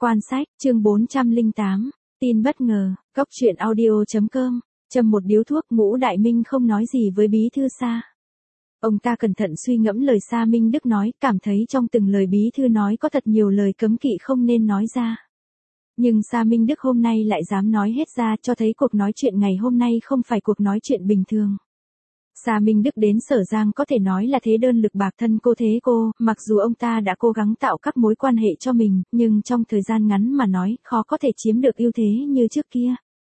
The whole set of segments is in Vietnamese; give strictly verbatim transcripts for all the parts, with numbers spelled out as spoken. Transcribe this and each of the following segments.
Quan sách, chương bốn trăm lẻ tám, tin bất ngờ, Cóc truyện audio chấm com, châm một điếu thuốc. Ngũ Đại Minh không nói gì với bí thư Sa. Ông ta cẩn thận suy ngẫm lời Sa Minh Đức nói, cảm thấy trong từng lời bí thư nói có thật nhiều lời cấm kỵ không nên nói ra. Nhưng Sa Minh Đức hôm nay lại dám nói hết ra, cho thấy cuộc nói chuyện ngày hôm nay không phải cuộc nói chuyện bình thường. Sa Minh Đức đến Sở Giang có thể nói là thế đơn lực bạc thân cô thế cô, mặc dù ông ta đã cố gắng tạo các mối quan hệ cho mình, nhưng trong thời gian ngắn mà nói, khó có thể chiếm được ưu thế như trước kia.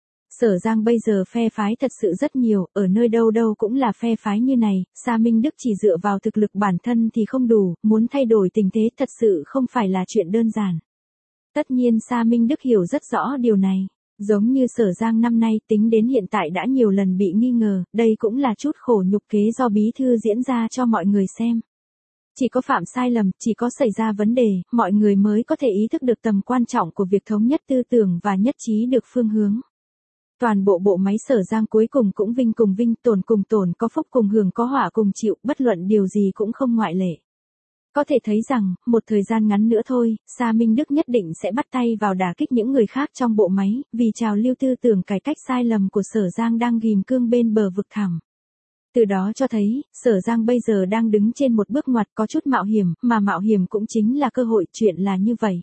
Sở Giang bây giờ phe phái thật sự rất nhiều, ở nơi đâu đâu cũng là phe phái như này, Sa Minh Đức chỉ dựa vào thực lực bản thân thì không đủ, muốn thay đổi tình thế thật sự không phải là chuyện đơn giản. Tất nhiên Sa Minh Đức hiểu rất rõ điều này. Giống như Sở Giang năm nay tính đến hiện tại đã nhiều lần bị nghi ngờ, đây cũng là chút khổ nhục kế do bí thư diễn ra cho mọi người xem. Chỉ có phạm sai lầm, chỉ có xảy ra vấn đề, mọi người mới có thể ý thức được tầm quan trọng của việc thống nhất tư tưởng và nhất trí được phương hướng. Toàn bộ bộ máy Sở Giang cuối cùng cũng vinh cùng vinh, tổn cùng tổn, có phúc cùng hưởng, có họa cùng chịu, bất luận điều gì cũng không ngoại lệ. Có thể thấy rằng, một thời gian ngắn nữa thôi, Sa Minh Đức nhất định sẽ bắt tay vào đả kích những người khác trong bộ máy, vì trào lưu tư tưởng cải cách sai lầm của Sở Giang đang ghim cương bên bờ vực thẳm. Từ đó cho thấy, Sở Giang bây giờ đang đứng trên một bước ngoặt có chút mạo hiểm, mà mạo hiểm cũng chính là cơ hội, chuyện là như vậy.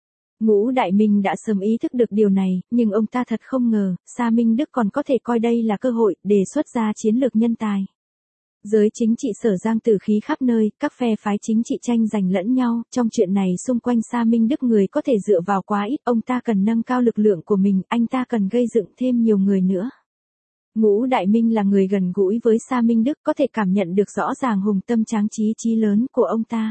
Ngũ Đại Minh đã sớm ý thức được điều này, nhưng ông ta thật không ngờ, Sa Minh Đức còn có thể coi đây là cơ hội, đề xuất ra chiến lược nhân tài. Giới chính trị Sở Giang tử khí khắp nơi, các phe phái chính trị tranh giành lẫn nhau, trong chuyện này xung quanh Sa Minh Đức người có thể dựa vào quá ít, ông ta cần nâng cao lực lượng của mình, anh ta cần gây dựng thêm nhiều người nữa. Ngũ Đại Minh là người gần gũi với Sa Minh Đức, có thể cảm nhận được rõ ràng hùng tâm tráng trí chí lớn của ông ta.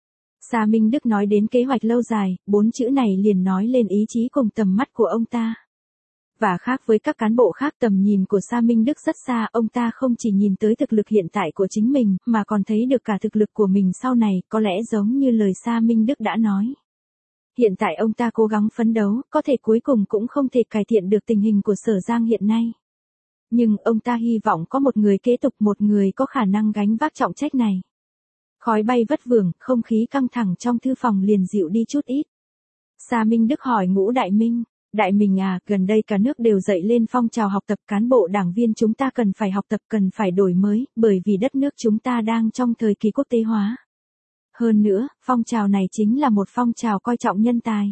Sa Minh Đức nói đến kế hoạch lâu dài, bốn chữ này liền nói lên ý chí cùng tầm mắt của ông ta. Và khác với các cán bộ khác, tầm nhìn của Sa Minh Đức rất xa, ông ta không chỉ nhìn tới thực lực hiện tại của chính mình, mà còn thấy được cả thực lực của mình sau này, có lẽ giống như lời Sa Minh Đức đã nói. Hiện tại ông ta cố gắng phấn đấu, có thể cuối cùng cũng không thể cải thiện được tình hình của Sở Giang hiện nay. Nhưng ông ta hy vọng có một người kế tục, một người có khả năng gánh vác trọng trách này. Khói bay vất vưởng, không khí căng thẳng trong thư phòng liền dịu đi chút ít. Sa Minh Đức hỏi Ngũ Đại Minh. Đại Minh à, gần đây cả nước đều dậy lên phong trào học tập, cán bộ đảng viên chúng ta cần phải học tập, cần phải đổi mới, bởi vì đất nước chúng ta đang trong thời kỳ quốc tế hóa. Hơn nữa, phong trào này chính là một phong trào coi trọng nhân tài.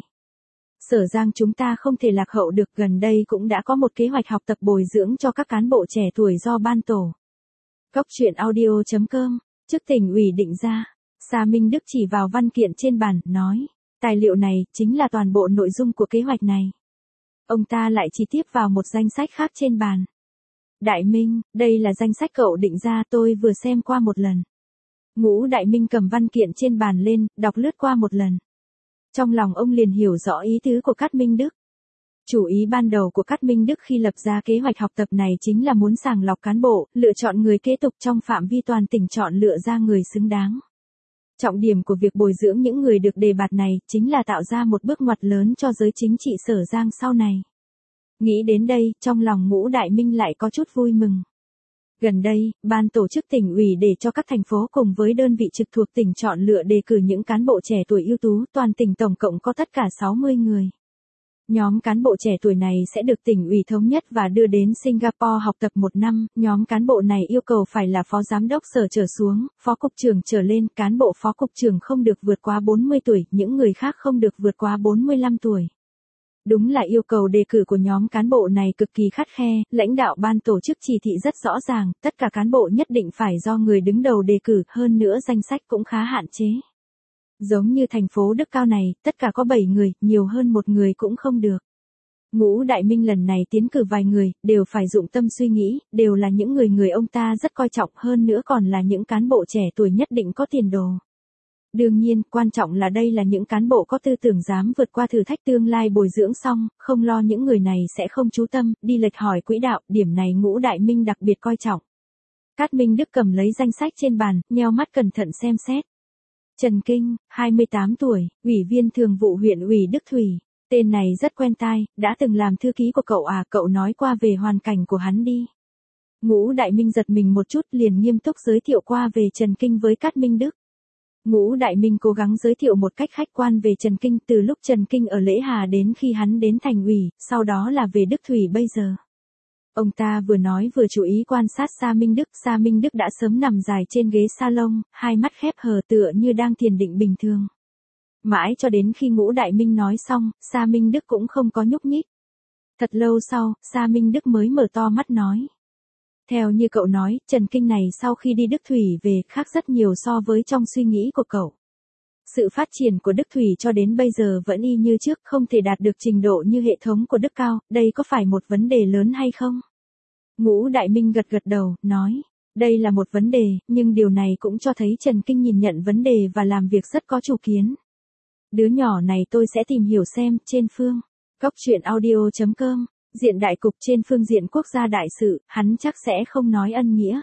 Sở Giang chúng ta không thể lạc hậu được, gần đây cũng đã có một kế hoạch học tập bồi dưỡng cho các cán bộ trẻ tuổi do ban tổ. Cóc truyện audio chấm com, trước tỉnh ủy định ra. Sa Minh Đức chỉ vào văn kiện trên bàn, nói, tài liệu này chính là toàn bộ nội dung của kế hoạch này. Ông ta lại chỉ tiếp vào một danh sách khác trên bàn. Đại Minh, đây là danh sách cậu định ra, tôi vừa xem qua một lần. Ngũ Đại Minh cầm văn kiện trên bàn lên, đọc lướt qua một lần. Trong lòng ông liền hiểu rõ ý tứ của Cát Minh Đức. Chủ ý ban đầu của Cát Minh Đức khi lập ra kế hoạch học tập này chính là muốn sàng lọc cán bộ, lựa chọn người kế tục trong phạm vi toàn tỉnh, chọn lựa ra người xứng đáng. Trọng điểm của việc bồi dưỡng những người được đề bạt này, chính là tạo ra một bước ngoặt lớn cho giới chính trị Sở Giang sau này. Nghĩ đến đây, trong lòng Ngũ Đại Minh lại có chút vui mừng. Gần đây, ban tổ chức tỉnh ủy để cho các thành phố cùng với đơn vị trực thuộc tỉnh chọn lựa đề cử những cán bộ trẻ tuổi ưu tú, toàn tỉnh tổng cộng có tất cả sáu mươi người. Nhóm cán bộ trẻ tuổi này sẽ được tỉnh ủy thống nhất và đưa đến Singapore học tập một năm, nhóm cán bộ này yêu cầu phải là phó giám đốc sở trở xuống, phó cục trưởng trở lên, cán bộ phó cục trưởng không được vượt quá bốn mươi tuổi, những người khác không được vượt quá bốn mươi lăm tuổi. Đúng là yêu cầu đề cử của nhóm cán bộ này cực kỳ khắt khe, lãnh đạo ban tổ chức chỉ thị rất rõ ràng, tất cả cán bộ nhất định phải do người đứng đầu đề cử, hơn nữa danh sách cũng khá hạn chế. Giống như thành phố Đức Cao này, tất cả có bảy người, nhiều hơn một người cũng không được. Ngũ Đại Minh lần này tiến cử vài người, đều phải dụng tâm suy nghĩ, đều là những người người ông ta rất coi trọng, hơn nữa còn là những cán bộ trẻ tuổi nhất định có tiền đồ. Đương nhiên, quan trọng là đây là những cán bộ có tư tưởng dám vượt qua thử thách, tương lai bồi dưỡng xong, không lo những người này sẽ không chú tâm, đi lệch hỏi quỹ đạo, điểm này Ngũ Đại Minh đặc biệt coi trọng. Cát Minh Đức cầm lấy danh sách trên bàn, nheo mắt cẩn thận xem xét. Trần Kinh, hai mươi tám tuổi, ủy viên thường vụ huyện ủy Đức Thủy. Tên này rất quen tai, đã từng làm thư ký của cậu à, cậu nói qua về hoàn cảnh của hắn đi. Ngũ Đại Minh giật mình một chút, liền nghiêm túc giới thiệu qua về Trần Kinh với Cát Minh Đức. Ngũ Đại Minh cố gắng giới thiệu một cách khách quan về Trần Kinh từ lúc Trần Kinh ở Lễ Hà đến khi hắn đến thành ủy, sau đó là về Đức Thủy bây giờ. Ông ta vừa nói vừa chú ý quan sát Sa Minh Đức. Sa Minh Đức đã sớm nằm dài trên ghế salon, hai mắt khép hờ tựa như đang thiền định bình thường. Mãi cho đến khi Ngũ Đại Minh nói xong, Sa Minh Đức cũng không có nhúc nhích. Thật lâu sau, Sa Minh Đức mới mở to mắt nói. Theo như cậu nói, Trần Kinh này sau khi đi Đức Thủy về khác rất nhiều so với trong suy nghĩ của cậu. Sự phát triển của Đức Thủy cho đến bây giờ vẫn y như trước, không thể đạt được trình độ như hệ thống của Đức Cao, đây có phải một vấn đề lớn hay không? Ngũ Đại Minh gật gật đầu, nói, đây là một vấn đề, nhưng điều này cũng cho thấy Trần Kinh nhìn nhận vấn đề và làm việc rất có chủ kiến. Đứa nhỏ này tôi sẽ tìm hiểu xem, trên phương. Cóc truyện audio chấm com, diện đại cục trên phương diện quốc gia đại sự, hắn chắc sẽ không nói ân nghĩa.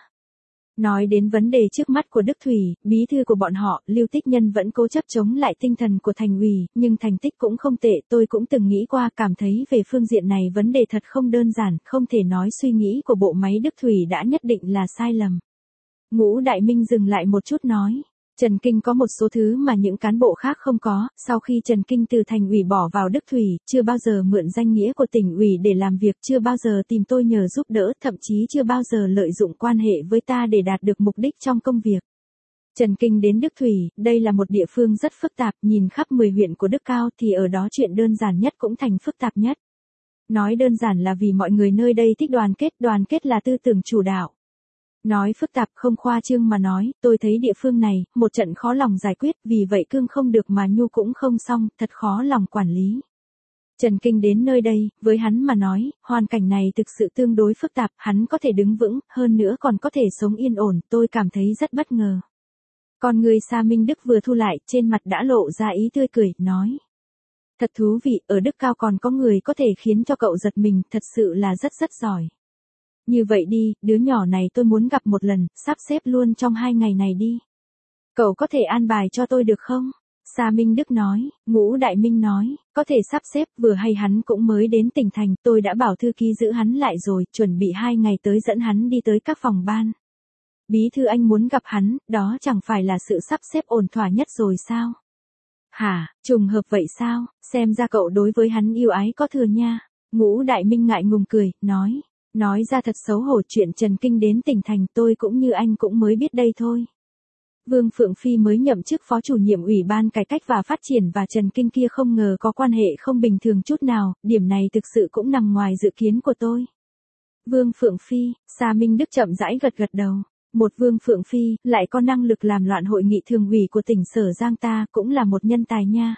Nói đến vấn đề trước mắt của Đức Thủy, bí thư của bọn họ, Lưu Tích Nhân vẫn cố chấp chống lại tinh thần của thành ủy, nhưng thành tích cũng không tệ, tôi cũng từng nghĩ qua, cảm thấy về phương diện này vấn đề thật không đơn giản, không thể nói suy nghĩ của bộ máy Đức Thủy đã nhất định là sai lầm. Ngũ Đại Minh dừng lại một chút nói. Trần Kinh có một số thứ mà những cán bộ khác không có, sau khi Trần Kinh từ thành ủy bỏ vào Đức Thủy, chưa bao giờ mượn danh nghĩa của tỉnh ủy để làm việc, chưa bao giờ tìm tôi nhờ giúp đỡ, thậm chí chưa bao giờ lợi dụng quan hệ với ta để đạt được mục đích trong công việc. Trần Kinh đến Đức Thủy, đây là một địa phương rất phức tạp, nhìn khắp mười huyện của Đức Cao thì ở đó chuyện đơn giản nhất cũng thành phức tạp nhất. Nói đơn giản là vì mọi người nơi đây thích đoàn kết, đoàn kết là tư tưởng chủ đạo. Nói phức tạp không khoa trương mà nói, tôi thấy địa phương này, một trận khó lòng giải quyết, vì vậy cương không được mà nhu cũng không xong, thật khó lòng quản lý. Trần Kinh đến nơi đây, với hắn mà nói, hoàn cảnh này thực sự tương đối phức tạp, hắn có thể đứng vững, hơn nữa còn có thể sống yên ổn, tôi cảm thấy rất bất ngờ. Còn người Sa Minh Đức vừa thu lại, trên mặt đã lộ ra ý tươi cười, nói. Thật thú vị, ở Đức Cao còn có người có thể khiến cho cậu giật mình, thật sự là rất rất giỏi. Như vậy đi, đứa nhỏ này tôi muốn gặp một lần, sắp xếp luôn trong hai ngày này đi. Cậu có thể an bài cho tôi được không? Sa Minh Đức nói, Ngũ Đại Minh nói, có thể sắp xếp, vừa hay hắn cũng mới đến tỉnh thành, tôi đã bảo thư ký giữ hắn lại rồi, chuẩn bị hai ngày tới dẫn hắn đi tới các phòng ban. Bí thư anh muốn gặp hắn, đó chẳng phải là sự sắp xếp ổn thỏa nhất rồi sao? Hả, trùng hợp vậy sao, xem ra cậu đối với hắn yêu ái có thừa nha. Ngũ Đại Minh ngại ngùng cười, nói. Nói ra thật xấu hổ, chuyện Trần Kinh đến tỉnh thành tôi cũng như anh cũng mới biết đây thôi. Vương Phượng Phi mới nhậm chức phó chủ nhiệm Ủy ban Cải cách và Phát triển và Trần Kinh kia không ngờ có quan hệ không bình thường chút nào, điểm này thực sự cũng nằm ngoài dự kiến của tôi. Vương Phượng Phi, Sa Minh Đức chậm rãi gật gật đầu. Một Vương Phượng Phi, lại có năng lực làm loạn hội nghị thường ủy của tỉnh Sở Giang ta, cũng là một nhân tài nha.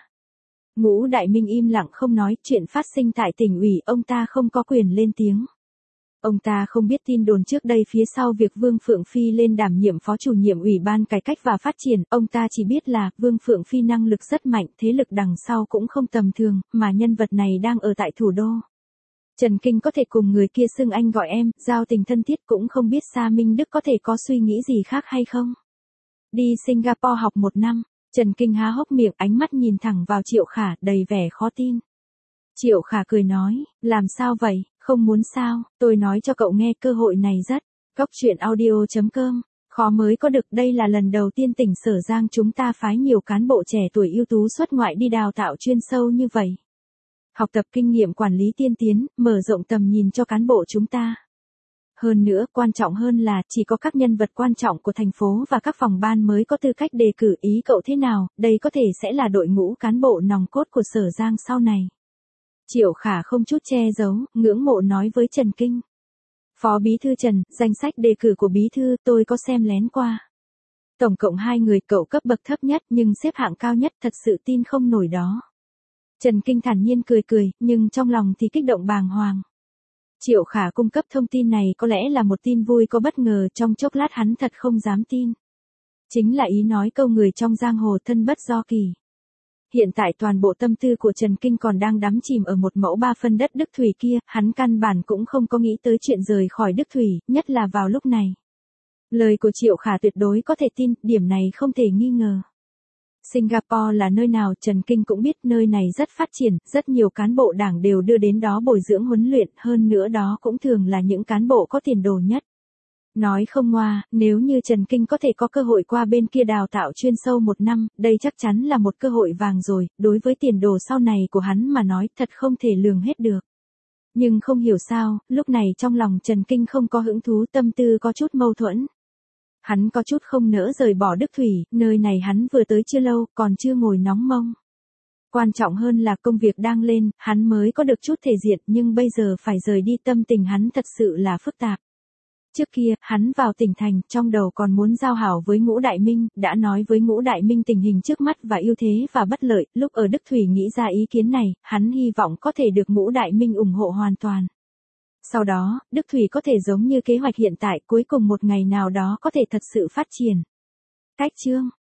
Ngũ Đại Minh im lặng không nói, chuyện phát sinh tại tỉnh ủy, ông ta không có quyền lên tiếng. Ông ta không biết tin đồn trước đây phía sau việc Vương Phượng Phi lên đảm nhiệm phó chủ nhiệm Ủy ban Cải cách và Phát triển, ông ta chỉ biết là Vương Phượng Phi năng lực rất mạnh, thế lực đằng sau cũng không tầm thường, mà nhân vật này đang ở tại thủ đô. Trần Kinh có thể cùng người kia xưng anh gọi em, giao tình thân thiết, cũng không biết Sa Minh Đức có thể có suy nghĩ gì khác hay không. Đi Singapore học một năm, Trần Kinh há hốc miệng, ánh mắt nhìn thẳng vào Triệu Khả, đầy vẻ khó tin. Triệu Khả cười nói, làm sao vậy, không muốn sao, tôi nói cho cậu nghe, cơ hội này rất. Cóc truyện audio chấm com, khó mới có được, đây là lần đầu tiên tỉnh Sở Giang chúng ta phái nhiều cán bộ trẻ tuổi ưu tú xuất ngoại đi đào tạo chuyên sâu như vậy. Học tập kinh nghiệm quản lý tiên tiến, mở rộng tầm nhìn cho cán bộ chúng ta. Hơn nữa, quan trọng hơn là, chỉ có các nhân vật quan trọng của thành phố và các phòng ban mới có tư cách đề cử, ý cậu thế nào, đây có thể sẽ là đội ngũ cán bộ nòng cốt của Sở Giang sau này. Triệu Khả không chút che giấu, ngưỡng mộ nói với Trần Kinh. Phó Bí thư Trần, danh sách đề cử của Bí thư tôi có xem lén qua. Tổng cộng hai người, cậu cấp bậc thấp nhất nhưng xếp hạng cao nhất, thật sự tin không nổi đó. Trần Kinh thản nhiên cười cười, nhưng trong lòng thì kích động bàng hoàng. Triệu Khả cung cấp thông tin này có lẽ là một tin vui có bất ngờ, trong chốc lát hắn thật không dám tin. Chính là ý nói câu người trong giang hồ thân bất do kỳ. Hiện tại toàn bộ tâm tư của Trần Kinh còn đang đắm chìm ở một mẫu ba phân đất Đức Thủy kia, hắn căn bản cũng không có nghĩ tới chuyện rời khỏi Đức Thủy, nhất là vào lúc này. Lời của Triệu Khả tuyệt đối có thể tin, điểm này không thể nghi ngờ. Singapore là nơi nào Trần Kinh cũng biết, nơi này rất phát triển, rất nhiều cán bộ đảng đều đưa đến đó bồi dưỡng huấn luyện, hơn nữa đó cũng thường là những cán bộ có tiền đồ nhất. Nói không ngoa, nếu như Trần Kinh có thể có cơ hội qua bên kia đào tạo chuyên sâu một năm, đây chắc chắn là một cơ hội vàng rồi, đối với tiền đồ sau này của hắn mà nói thật không thể lường hết được. Nhưng không hiểu sao, lúc này trong lòng Trần Kinh không có hứng thú, tâm tư có chút mâu thuẫn. Hắn có chút không nỡ rời bỏ Đức Thủy, nơi này hắn vừa tới chưa lâu, còn chưa ngồi nóng mông. Quan trọng hơn là công việc đang lên, hắn mới có được chút thể diện, nhưng bây giờ phải rời đi, tâm tình hắn thật sự là phức tạp. Trước kia, hắn vào tỉnh thành, trong đầu còn muốn giao hảo với Ngũ Đại Minh, đã nói với Ngũ Đại Minh tình hình trước mắt và ưu thế và bất lợi, lúc ở Đức Thủy nghĩ ra ý kiến này, hắn hy vọng có thể được Ngũ Đại Minh ủng hộ hoàn toàn. Sau đó, Đức Thủy có thể giống như kế hoạch hiện tại, cuối cùng một ngày nào đó có thể thật sự phát triển. Cách chương